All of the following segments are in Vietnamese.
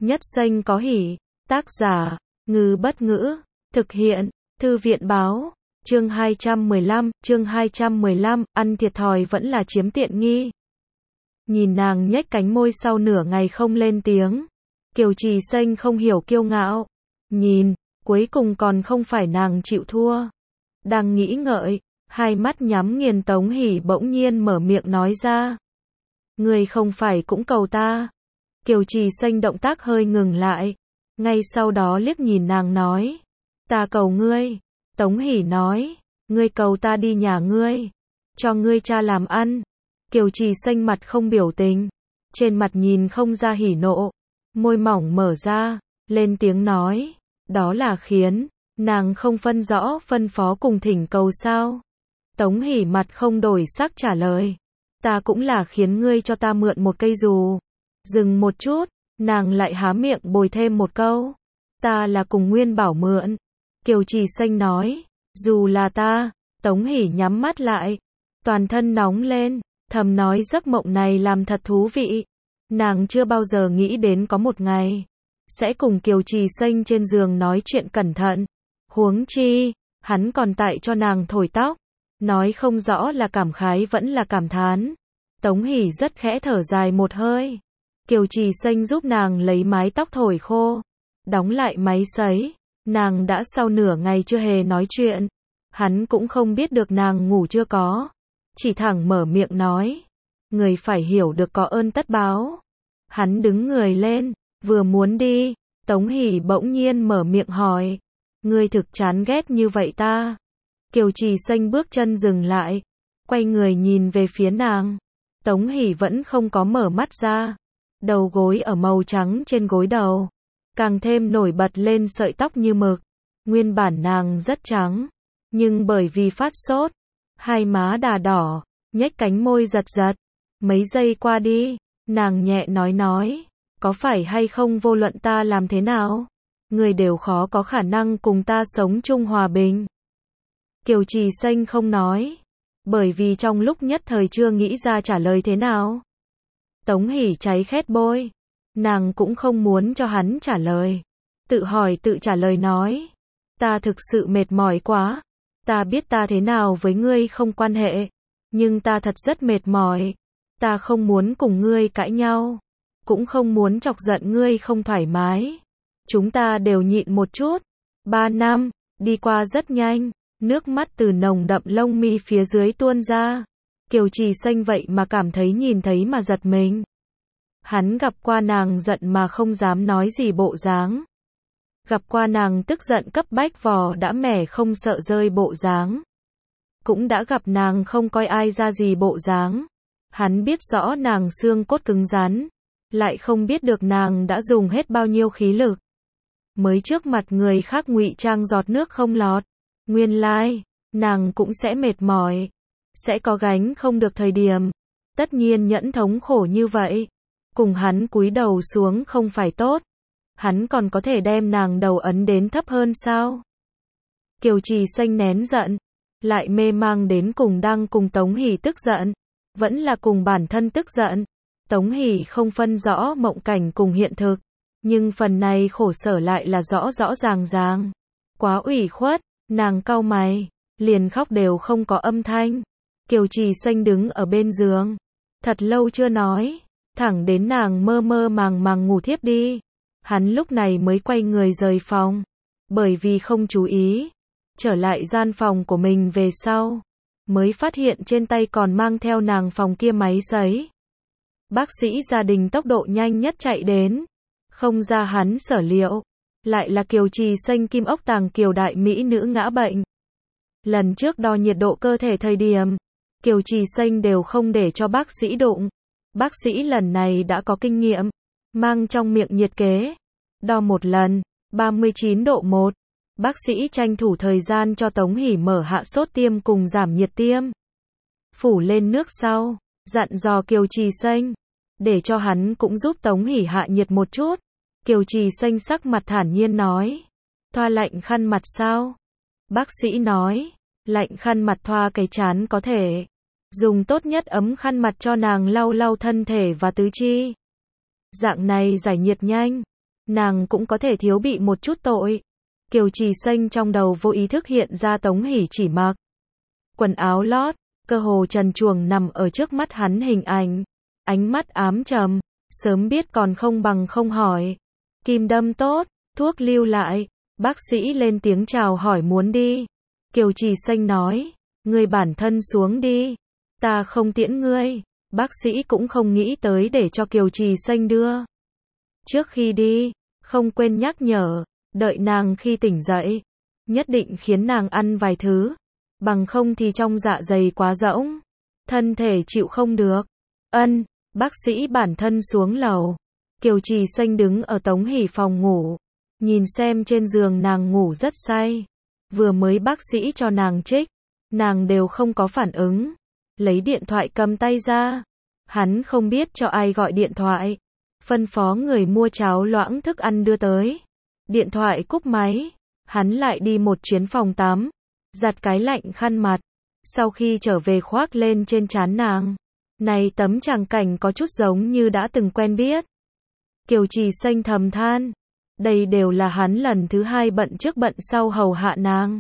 Nhất xanh có hỉ. Tác giả, Ngư Bất Ngữ. Thực hiện, Thư viện Báo. Chương 215, ăn thiệt thòi vẫn là chiếm tiện nghi. Nhìn nàng nhếch cánh môi sau nửa ngày không lên tiếng. Kiều Trì Xanh không hiểu kiêu ngạo. Nhìn, cuối cùng còn không phải nàng chịu thua. Đang nghĩ ngợi, hai mắt nhắm nghiền Tống Hỷ bỗng nhiên mở miệng nói ra. Ngươi không phải cũng cầu ta. Kiều Trì Xanh động tác hơi ngừng lại. Ngay sau đó liếc nhìn nàng nói. Ta cầu ngươi. Tống Hỷ nói. Ngươi cầu ta đi nhà ngươi. Cho ngươi cha làm ăn. Kiều Trì Xanh mặt không biểu tình. Trên mặt nhìn không ra hỉ nộ. Môi mỏng mở ra. Lên tiếng nói. Đó là khiến. Nàng không phân rõ phân phó cùng thỉnh cầu sao. Tống Hỷ mặt không đổi sắc trả lời. Ta cũng là khiến ngươi cho ta mượn một cây dù. Dừng một chút. Nàng lại há miệng bồi thêm một câu. Ta là cùng Nguyên Bảo mượn. Kiều Trì Xanh nói. Dù là ta. Tống Hỷ nhắm mắt lại. Toàn thân nóng lên. Thầm nói giấc mộng này làm thật thú vị. Nàng chưa bao giờ nghĩ đến có một ngày sẽ cùng Kiều Trì Xanh trên giường nói chuyện cẩn thận. Huống chi, hắn còn tại cho nàng thổi tóc. Nói không rõ là cảm khái vẫn là cảm thán. Tống Hỷ rất khẽ thở dài một hơi. Kiều Trì Xanh giúp nàng lấy mái tóc thổi khô. Đóng lại máy sấy. Nàng đã sau nửa ngày chưa hề nói chuyện. Hắn cũng không biết được nàng ngủ chưa có. Chỉ thẳng mở miệng nói. Người phải hiểu được có ơn tất báo. Hắn đứng người lên. Vừa muốn đi. Tống Hỷ bỗng nhiên mở miệng hỏi. Ngươi thực chán ghét như vậy ta. Kiều Trì Xanh bước chân dừng lại. Quay người nhìn về phía nàng. Tống Hỷ vẫn không có mở mắt ra. Đầu gối ở màu trắng trên gối đầu. Càng thêm nổi bật lên sợi tóc như mực. Nguyên bản nàng rất trắng. Nhưng bởi vì phát sốt. Hai má đà đỏ. Nhếch cánh môi giật giật. Mấy giây qua đi. Nàng nhẹ nói. Có phải hay không vô luận ta làm thế nào? Người đều khó có khả năng cùng ta sống chung hòa bình. Kiều Trì Xanh không nói. Bởi vì trong lúc nhất thời chưa nghĩ ra trả lời thế nào. Tống Hỷ cháy khét bôi. Nàng cũng không muốn cho hắn trả lời. Tự hỏi tự trả lời nói. Ta thực sự mệt mỏi quá. Ta biết ta thế nào với ngươi không quan hệ. Nhưng ta thật rất mệt mỏi. Ta không muốn cùng ngươi cãi nhau. Cũng không muốn chọc giận ngươi không thoải mái. Chúng ta đều nhịn một chút. 3 năm, đi qua rất nhanh. Nước mắt từ nồng đậm lông mi phía dưới tuôn ra. Kiều Trì Xanh vậy mà cảm thấy nhìn thấy mà giật mình. Hắn gặp qua nàng giận mà không dám nói gì bộ dáng. Gặp qua nàng tức giận cấp bách vò đã mẻ không sợ rơi bộ dáng. Cũng đã gặp nàng không coi ai ra gì bộ dáng. Hắn biết rõ nàng xương cốt cứng rắn. Lại không biết được nàng đã dùng hết bao nhiêu khí lực. Mới trước mặt người khác ngụy trang giọt nước không lọt. Nguyên lai, nàng cũng sẽ mệt mỏi. Sẽ có gánh không được thời điểm. Tất nhiên nhẫn thống khổ như vậy. Cùng hắn cúi đầu xuống không phải tốt. Hắn còn có thể đem nàng đầu ấn đến thấp hơn sao? Kiều Trì Xanh nén giận. Lại mê mang đến cùng đang cùng Tống Hỷ tức giận. Vẫn là cùng bản thân tức giận. Tống Hỷ không phân rõ mộng cảnh cùng hiện thực. Nhưng phần này khổ sở lại là rõ rõ ràng ràng. Quá ủy khuất. Nàng cau mày. Liền khóc đều không có âm thanh. Kiều Trì Xanh đứng ở bên giường. Thật lâu chưa nói. Thẳng đến nàng mơ mơ màng màng ngủ thiếp đi. Hắn lúc này mới quay người rời phòng. Bởi vì không chú ý. Trở lại gian phòng của mình về sau. Mới phát hiện trên tay còn mang theo nàng phòng kia máy sấy. Bác sĩ gia đình tốc độ nhanh nhất chạy đến. Không ra hắn sở liệu. Lại là Kiều Trì Xanh Kim Ốc Tàng Kiều đại mỹ nữ ngã bệnh. Lần trước đo nhiệt độ cơ thể thời điểm. Kiều Trì Xanh đều không để cho bác sĩ đụng. Bác sĩ lần này đã có kinh nghiệm. Mang trong miệng nhiệt kế. Đo một lần. 39 độ 1. Bác sĩ tranh thủ thời gian cho Tống Hỷ mở hạ sốt tiêm cùng giảm nhiệt tiêm. Phủ lên nước sau. Dặn dò Kiều Trì Xanh. Để cho hắn cũng giúp Tống Hỷ hạ nhiệt một chút. Kiều Trì Xanh sắc mặt thản nhiên nói. Thoa lạnh khăn mặt sao? Bác sĩ nói. Lạnh khăn mặt thoa cái trán có thể. Dùng tốt nhất ấm khăn mặt cho nàng lau lau thân thể và tứ chi. Dạng này giải nhiệt nhanh. nàng cũng có thể thiếu bị một chút tội. Kiều Trì Xanh trong đầu vô ý thức hiện ra Tống Hỷ chỉ mặc quần áo lót, cơ hồ trần truồng nằm ở trước mắt hắn hình ảnh, ánh mắt ám trầm, sớm biết còn không bằng không hỏi. Kim đâm tốt, thuốc lưu lại, bác sĩ lên tiếng chào hỏi muốn đi. Kiều Trì Xanh nói, ngươi bản thân xuống đi, ta không tiễn ngươi. Bác sĩ cũng không nghĩ tới để cho Kiều Trì Xanh đưa. Trước khi đi, không quên nhắc nhở, đợi nàng khi tỉnh dậy, nhất định khiến nàng ăn vài thứ, bằng không thì trong dạ dày quá rỗng, thân thể chịu không được. Ân, bác sĩ bản thân xuống lầu. Kiều Trì Xanh đứng ở Tống Hỷ phòng ngủ, nhìn xem trên giường nàng ngủ rất say. Vừa mới bác sĩ cho nàng trích, nàng đều không có phản ứng. Lấy điện thoại cầm tay ra. Hắn không biết cho ai gọi điện thoại. Phân phó người mua cháo loãng thức ăn đưa tới. Điện thoại cúp máy. Hắn lại đi một chuyến phòng tắm. Giặt cái lạnh khăn mặt. Sau khi trở về khoác lên trên trán nàng. Này tấm tràng cảnh có chút giống như đã từng quen biết. Kiều Trì Xanh thầm than. Đây đều là hắn lần thứ hai bận trước bận sau hầu hạ nàng.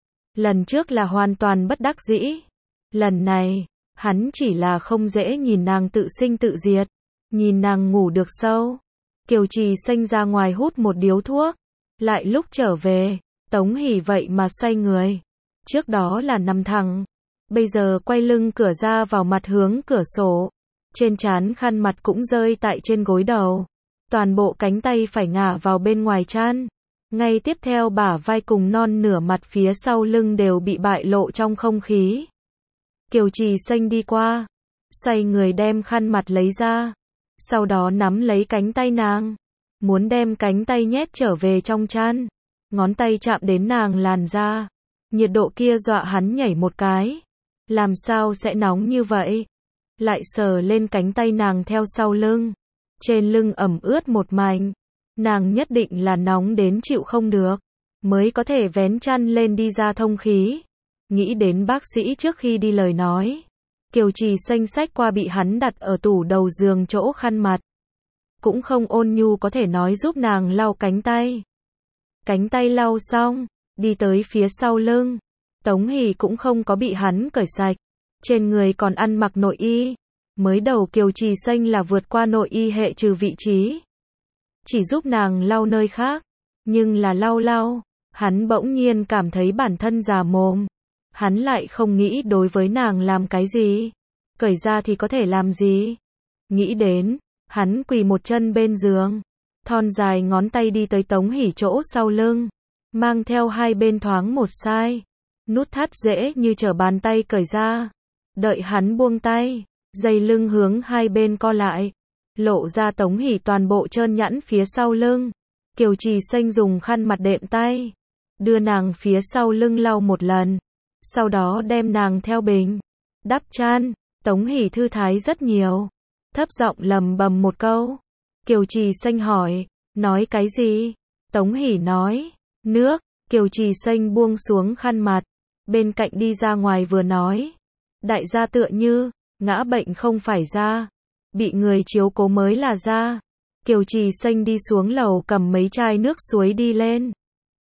Lần trước là hoàn toàn bất đắc dĩ. Lần này, hắn chỉ là không dễ nhìn nàng tự sinh tự diệt. Nhìn nàng ngủ được sâu. Kiều Trì Xanh ra ngoài hút một điếu thuốc. Lại lúc trở về, Tống Hỷ vậy mà xoay người. Trước đó là nằm thẳng. Bây giờ quay lưng cửa ra vào mặt hướng cửa sổ. Trên trán khăn mặt cũng rơi tại trên gối đầu. Toàn bộ cánh tay phải ngả vào bên ngoài chăn. Ngay tiếp theo bả vai cùng non nửa mặt phía sau lưng đều bị bại lộ trong không khí. Kiều Trì Xanh đi qua. Xoay người đem khăn mặt lấy ra. Sau đó nắm lấy cánh tay nàng. Muốn đem cánh tay nhét trở về trong chăn. Ngón tay chạm đến nàng làn da. Nhiệt độ kia dọa hắn nhảy một cái. Làm sao sẽ nóng như vậy? Lại sờ lên cánh tay nàng theo sau lưng. Trên lưng ẩm ướt một mảnh. Nàng nhất định là nóng đến chịu không được. Mới có thể vén chăn lên đi ra thông khí. Nghĩ đến bác sĩ trước khi đi lời nói. Kiều Trì Xanh xách qua bị hắn đặt ở tủ đầu giường chỗ khăn mặt. Cũng không ôn nhu có thể nói giúp nàng lau cánh tay. Cánh tay lau xong, đi tới phía sau lưng. Tống Hỷ cũng không có bị hắn cởi sạch. Trên người còn ăn mặc nội y. Mới đầu Kiều Trì Xanh là vượt qua nội y hệ trừ vị trí. Chỉ giúp nàng lau nơi khác. Nhưng là lau, hắn bỗng nhiên cảm thấy bản thân già mồm. Hắn lại không nghĩ đối với nàng làm cái gì. Cởi ra thì có thể làm gì. Nghĩ đến, hắn quỳ một chân bên giường. Thon dài ngón tay đi tới Tống Hỷ chỗ sau lưng. Mang theo hai bên thoáng một sai. Nút thắt dễ như trở bàn tay cởi ra. Đợi hắn buông tay. Dây lưng hướng hai bên co lại. Lộ ra Tống Hỷ toàn bộ trơn nhẵn phía sau lưng. Kiều Trì Xanh dùng khăn mặt đệm tay. Đưa nàng phía sau lưng lau một lần. Sau đó đem nàng theo bình. Đắp chăn. Tống Hỷ thư thái rất nhiều. Thấp giọng lầm bầm một câu. Kiều Trì Xanh hỏi. Nói cái gì? Tống Hỷ nói. Nước. Kiều Trì Xanh buông xuống khăn mặt. Bên cạnh đi ra ngoài vừa nói. Đại gia tựa như. Ngã bệnh không phải ra. Bị người chiếu cố mới là ra. Kiều Trì Xanh đi xuống lầu cầm mấy chai nước suối đi lên.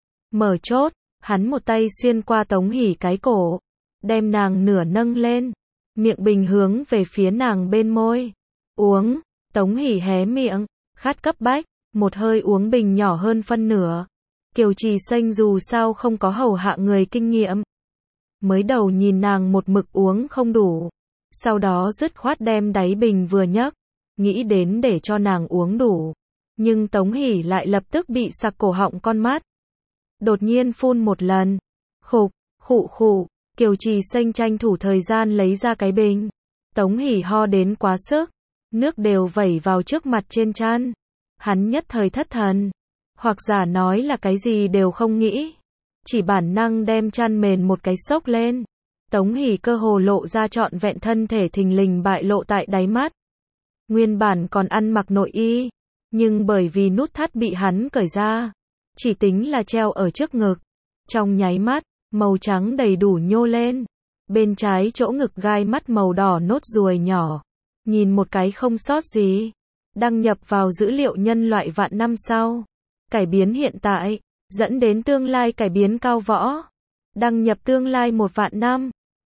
Mở chốt. Hắn một tay xuyên qua Tống Hỷ cái cổ. Đem nàng nửa nâng lên. Miệng bình hướng về phía nàng bên môi. Uống. Tống Hỷ hé miệng. Khát cấp bách. Một hơi uống bình nhỏ hơn phân nửa. Kiều Trì Xanh dù sao không có hầu hạ người kinh nghiệm. Mới đầu nhìn nàng một mực uống không đủ. Sau đó dứt khoát đem đáy bình vừa nhấc. Nghĩ đến để cho nàng uống đủ. Nhưng Tống Hỷ lại lập tức bị sặc cổ họng con mắt. Đột nhiên phun một lần. Khục, khụ. Kiều Trì Xanh tranh thủ thời gian lấy ra cái bình. Tống Hỷ ho đến quá sức. Nước đều vẩy vào trước mặt trên chăn. Hắn nhất thời thất thần. Hoặc giả nói là cái gì đều không nghĩ. Chỉ bản năng đem chăn mền một cái xốc lên. Tống Hỷ cơ hồ lộ ra trọn vẹn thân thể thình lình bại lộ tại đáy mắt. Nguyên bản còn ăn mặc nội y. Nhưng bởi vì nút thắt bị hắn cởi ra. Chỉ tính là treo ở trước ngực. Trong nháy mắt, màu trắng đầy đủ nhô lên. Bên trái chỗ ngực gai mắt màu đỏ nốt ruồi nhỏ. Nhìn một cái không sót gì. đăng nhập vào dữ liệu nhân loại vạn năm sau, cải biến hiện tại, dẫn đến tương lai cải biến cao võ, đăng nhập tương lai 1 vạn năm.